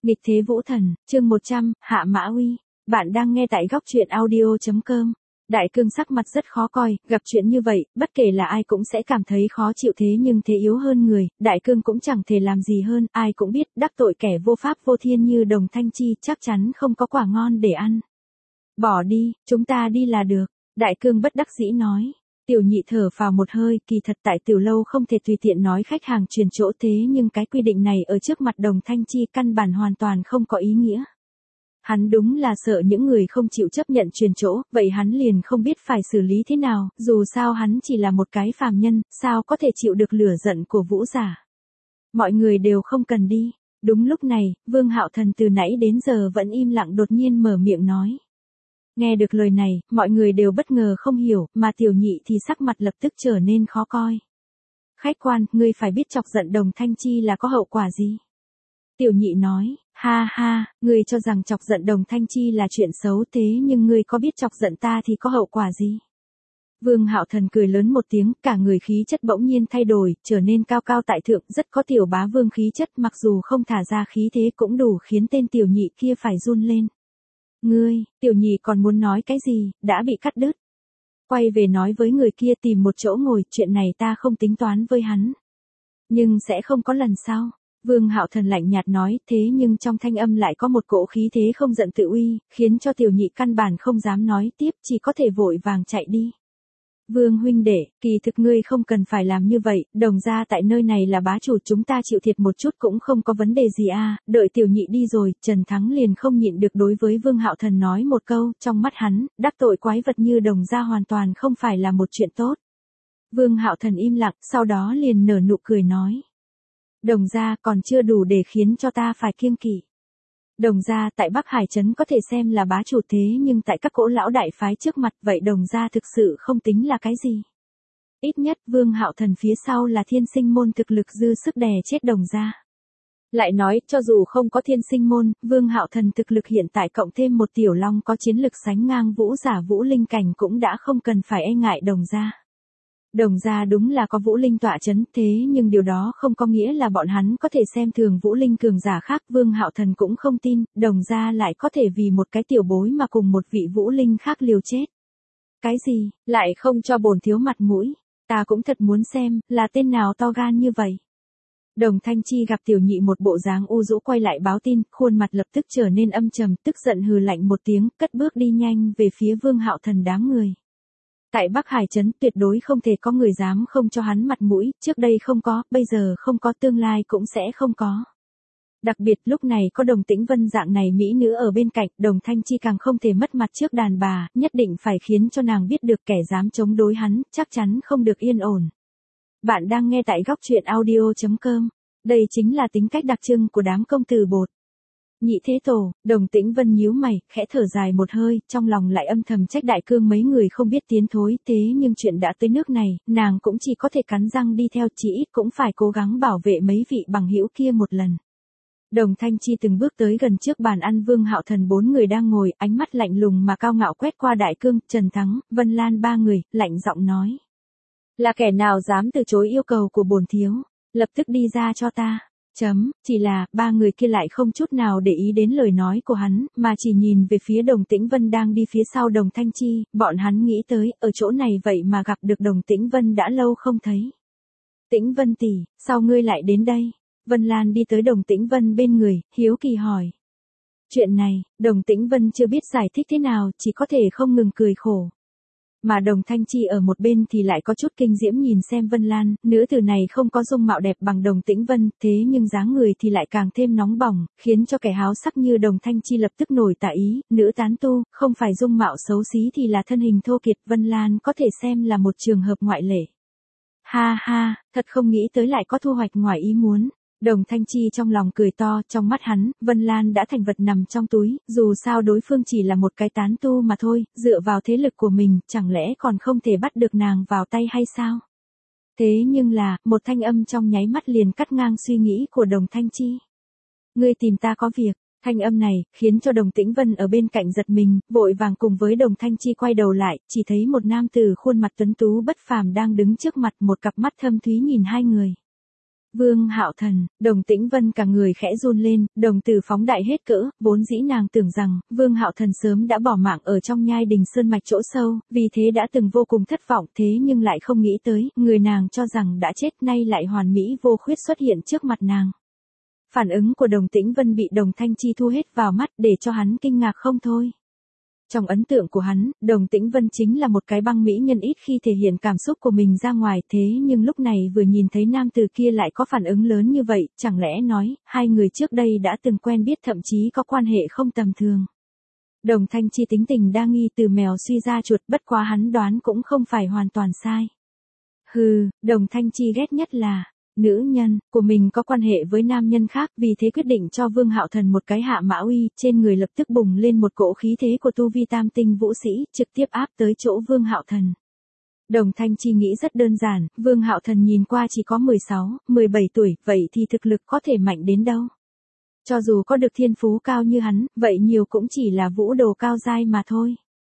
Nghịch thế vũ thần, chương 100, Hạ Mã Uy. Bạn đang nghe tại góc truyện audio.com. Đại cương sắc mặt rất khó coi, gặp chuyện như vậy, bất kể là ai cũng sẽ cảm thấy khó chịu thế nhưng thế yếu hơn người, đại cương cũng chẳng thể làm gì hơn, ai cũng biết đắc tội kẻ vô pháp vô thiên như Đồng Thanh Chi chắc chắn không có quả ngon để ăn. Bỏ đi, chúng ta đi là được, đại cương bất đắc dĩ nói. Tiểu nhị thở phào một hơi, kỳ thật tại tiểu lâu không thể tùy tiện nói khách hàng chuyển chỗ thế nhưng cái quy định này ở trước mặt Đồng Thanh Chi căn bản hoàn toàn không có ý nghĩa. Hắn đúng là sợ những người không chịu chấp nhận chuyển chỗ, vậy hắn liền không biết phải xử lý thế nào, dù sao hắn chỉ là một cái phàm nhân, sao có thể chịu được lửa giận của Vũ giả. Mọi người đều không cần đi. Đúng lúc này, Vương Hạo Thần từ nãy đến giờ vẫn im lặng đột nhiên mở miệng nói. Nghe được lời này, mọi người đều bất ngờ không hiểu, mà tiểu nhị thì sắc mặt lập tức trở nên khó coi. Khách quan, ngươi phải biết chọc giận Đồng Thanh Chi là có hậu quả gì? Tiểu nhị nói, ha ha, ngươi cho rằng chọc giận Đồng Thanh Chi là chuyện xấu thế nhưng ngươi có biết chọc giận ta thì có hậu quả gì? Vương Hạo Thần cười lớn một tiếng, cả người khí chất bỗng nhiên thay đổi, trở nên cao cao tại thượng, rất có tiểu bá vương khí chất, mặc dù không thả ra khí thế cũng đủ khiến tên tiểu nhị kia phải run lên. Ngươi, tiểu nhị còn muốn nói cái gì, đã bị cắt đứt. Quay về nói với người kia tìm một chỗ ngồi, chuyện này ta không tính toán với hắn. Nhưng sẽ không có lần sau. Vương Hạo Thần lạnh nhạt nói, thế nhưng trong thanh âm lại có một cỗ khí thế không giận tự uy, khiến cho tiểu nhị căn bản không dám nói tiếp, chỉ có thể vội vàng chạy đi. Vương huynh đệ, kỳ thực ngươi không cần phải làm như vậy, Đồng gia tại nơi này là bá chủ, chúng ta chịu thiệt một chút cũng không có vấn đề gì à, đợi tiểu nhị đi rồi, Trần Thắng liền không nhịn được đối với Vương Hạo Thần nói một câu, trong mắt hắn, đắc tội quái vật như Đồng gia hoàn toàn không phải là một chuyện tốt. Vương Hạo Thần im lặng, sau đó liền nở nụ cười nói. Đồng gia còn chưa đủ để khiến cho ta phải kiêng kỵ. Đồng gia tại Bắc Hải Trấn có thể xem là bá chủ thế nhưng tại các cỗ lão đại phái trước mặt vậy Đồng gia thực sự không tính là cái gì. Ít nhất Vương Hạo Thần phía sau là Thiên Sinh môn thực lực dư sức đè chết Đồng gia. Lại nói, cho dù không có Thiên Sinh môn, Vương Hạo Thần thực lực hiện tại cộng thêm một tiểu long có chiến lực sánh ngang Vũ giả Vũ Linh cảnh cũng đã không cần phải e ngại Đồng gia. Đồng gia đúng là có Vũ Linh tọa chấn thế nhưng điều đó không có nghĩa là bọn hắn có thể xem thường Vũ Linh cường giả khác. Vương Hạo Thần cũng không tin, Đồng gia lại có thể vì một cái tiểu bối mà cùng một vị Vũ Linh khác liều chết. Cái gì, lại không cho bổn thiếu mặt mũi, ta cũng thật muốn xem, là tên nào to gan như vậy. Đồng Thanh Chi gặp tiểu nhị một bộ dáng u dũ quay lại báo tin, khuôn mặt lập tức trở nên âm trầm, tức giận hừ lạnh một tiếng, cất bước đi nhanh về phía Vương Hạo Thần đám người. Tại Bắc Hải Trấn tuyệt đối không thể có người dám không cho hắn mặt mũi, trước đây không có, bây giờ không có, tương lai cũng sẽ không có. Đặc biệt lúc này có Đồng Tĩnh Vân dạng này mỹ nữ ở bên cạnh, Đồng Thanh Chi càng không thể mất mặt trước đàn bà, nhất định phải khiến cho nàng biết được kẻ dám chống đối hắn, chắc chắn không được yên ổn. Bạn đang nghe tại góc truyện audio.com, đây chính là tính cách đặc trưng của đám công tử bột. Nhị thế tổ, Đồng Tĩnh Vân nhíu mày, khẽ thở dài một hơi, trong lòng lại âm thầm trách đại cương mấy người không biết tiến thối, thế nhưng chuyện đã tới nước này, nàng cũng chỉ có thể cắn răng đi theo, chỉ ít cũng phải cố gắng bảo vệ mấy vị bằng hữu kia một lần. Đồng Thanh Chi từng bước tới gần trước bàn ăn Vương Hạo Thần bốn người đang ngồi, ánh mắt lạnh lùng mà cao ngạo quét qua đại cương, Trần Thắng, Vân Lan ba người, lạnh giọng nói. Là kẻ nào dám từ chối yêu cầu của bổn thiếu, lập tức đi ra cho ta. Chỉ là, ba người kia lại không chút nào để ý đến lời nói của hắn, mà chỉ nhìn về phía Đồng Tĩnh Vân đang đi phía sau Đồng Thanh Chi, bọn hắn nghĩ tới, ở chỗ này vậy mà gặp được Đồng Tĩnh Vân đã lâu không thấy. Tĩnh Vân tỷ, sao ngươi lại đến đây? Vân Lan đi tới Đồng Tĩnh Vân bên người, hiếu kỳ hỏi. Chuyện này, Đồng Tĩnh Vân chưa biết giải thích thế nào, chỉ có thể không ngừng cười khổ. Mà Đồng Thanh Chi ở một bên thì lại có chút kinh diễm nhìn xem Vân Lan, nữ tử này không có dung mạo đẹp bằng Đồng Tĩnh Vân, thế nhưng dáng người thì lại càng thêm nóng bỏng, khiến cho kẻ háo sắc như Đồng Thanh Chi lập tức nổi tà ý, nữ tán tu, không phải dung mạo xấu xí thì là thân hình thô kiệt, Vân Lan có thể xem là một trường hợp ngoại lệ. Ha ha, thật không nghĩ tới lại có thu hoạch ngoài ý muốn. Đồng Thanh Chi trong lòng cười to, trong mắt hắn, Vân Lan đã thành vật nằm trong túi, dù sao đối phương chỉ là một cái tán tu mà thôi, dựa vào thế lực của mình, chẳng lẽ còn không thể bắt được nàng vào tay hay sao? Thế nhưng là, một thanh âm trong nháy mắt liền cắt ngang suy nghĩ của Đồng Thanh Chi. Ngươi tìm ta có việc. Thanh âm này, khiến cho Đồng Tĩnh Vân ở bên cạnh giật mình, vội vàng cùng với Đồng Thanh Chi quay đầu lại, chỉ thấy một nam tử khuôn mặt tuấn tú bất phàm đang đứng trước mặt, một cặp mắt thâm thúy nhìn hai người. Vương Hạo Thần, Đồng Tĩnh Vân cả người khẽ run lên, đồng tử phóng đại hết cỡ, vốn dĩ nàng tưởng rằng, Vương Hạo Thần sớm đã bỏ mạng ở trong nhai đình sơn mạch chỗ sâu, vì thế đã từng vô cùng thất vọng thế nhưng lại không nghĩ tới, người nàng cho rằng đã chết nay lại hoàn mỹ vô khuyết xuất hiện trước mặt nàng. Phản ứng của Đồng Tĩnh Vân bị Đồng Thanh Chi thu hết vào mắt để cho hắn kinh ngạc không thôi. Trong ấn tượng của hắn, Đồng Tĩnh Vân chính là một cái băng mỹ nhân ít khi thể hiện cảm xúc của mình ra ngoài thế nhưng lúc này vừa nhìn thấy nam từ kia lại có phản ứng lớn như vậy, chẳng lẽ nói, hai người trước đây đã từng quen biết thậm chí có quan hệ không tầm thường. Đồng Thanh Chi tính tình đa nghi từ mèo suy ra chuột bất quá hắn đoán cũng không phải hoàn toàn sai. Hừ, Đồng Thanh Chi ghét nhất là nữ nhân của mình có quan hệ với nam nhân khác vì thế quyết định cho Vương Hạo Thần một cái hạ mã uy trên người lập tức bùng lên một cỗ khí thế của tu vi tam tinh vũ sĩ trực tiếp áp tới chỗ Vương Hạo Thần. Đồng Thanh Chi nghĩ rất đơn giản, Vương Hạo Thần nhìn qua chỉ có 16, 17 tuổi, vậy thì thực lực có thể mạnh đến đâu. Cho dù có được thiên phú cao như hắn, vậy nhiều cũng chỉ là vũ đồ cao giai mà thôi.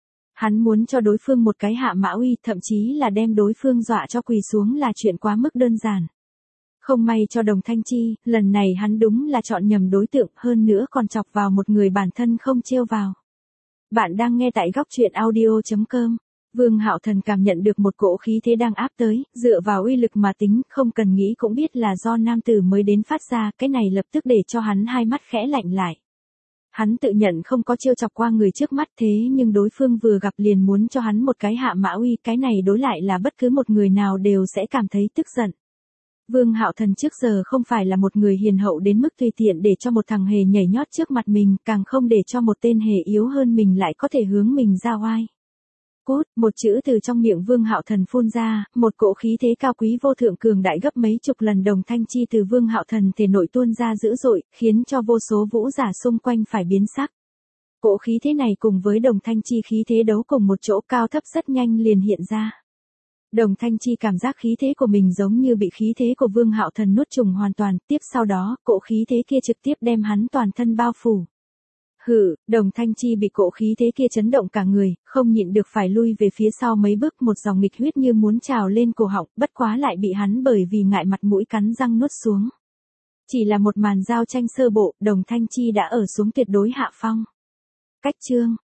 Hắn muốn cho đối phương một cái hạ mã uy thậm chí là đem đối phương dọa cho quỳ xuống là chuyện quá mức đơn giản. Không may cho Đồng Thanh Chi, lần này hắn đúng là chọn nhầm đối tượng hơn nữa còn chọc vào một người bản thân không trêu vào. Bạn đang nghe tại góc truyện audio.com. Vương Hạo Thần cảm nhận được một cỗ khí thế đang áp tới, dựa vào uy lực mà tính, không cần nghĩ cũng biết là do nam tử mới đến phát ra, cái này lập tức để cho hắn hai mắt khẽ lạnh lại. Hắn tự nhận không có trêu chọc qua người trước mắt thế nhưng đối phương vừa gặp liền muốn cho hắn một cái hạ mã uy, cái này đối lại là bất cứ một người nào đều sẽ cảm thấy tức giận. Vương Hạo Thần trước giờ không phải là một người hiền hậu đến mức tùy tiện để cho một thằng hề nhảy nhót trước mặt mình, càng không để cho một tên hề yếu hơn mình lại có thể hướng mình ra oai. Cút, một chữ từ trong miệng Vương Hạo Thần phun ra, một cỗ khí thế cao quý vô thượng cường đại gấp mấy chục lần Đồng Thanh Chi từ Vương Hạo Thần thể nội tuôn ra dữ dội, khiến cho vô số vũ giả xung quanh phải biến sắc. Cỗ khí thế này cùng với Đồng Thanh Chi khí thế đấu cùng một chỗ cao thấp rất nhanh liền hiện ra. Đồng Thanh Chi cảm giác khí thế của mình giống như bị khí thế của Vương Hạo Thần nuốt chửng hoàn toàn, tiếp sau đó, cỗ khí thế kia trực tiếp đem hắn toàn thân bao phủ. Hừ, Đồng Thanh Chi bị cỗ khí thế kia chấn động cả người, không nhịn được phải lui về phía sau mấy bước, một dòng nghịch huyết như muốn trào lên cổ họng, bất quá lại bị hắn bởi vì ngại mặt mũi cắn răng nuốt xuống. Chỉ là một màn giao tranh sơ bộ, Đồng Thanh Chi đã ở xuống tuyệt đối hạ phong. Cách chương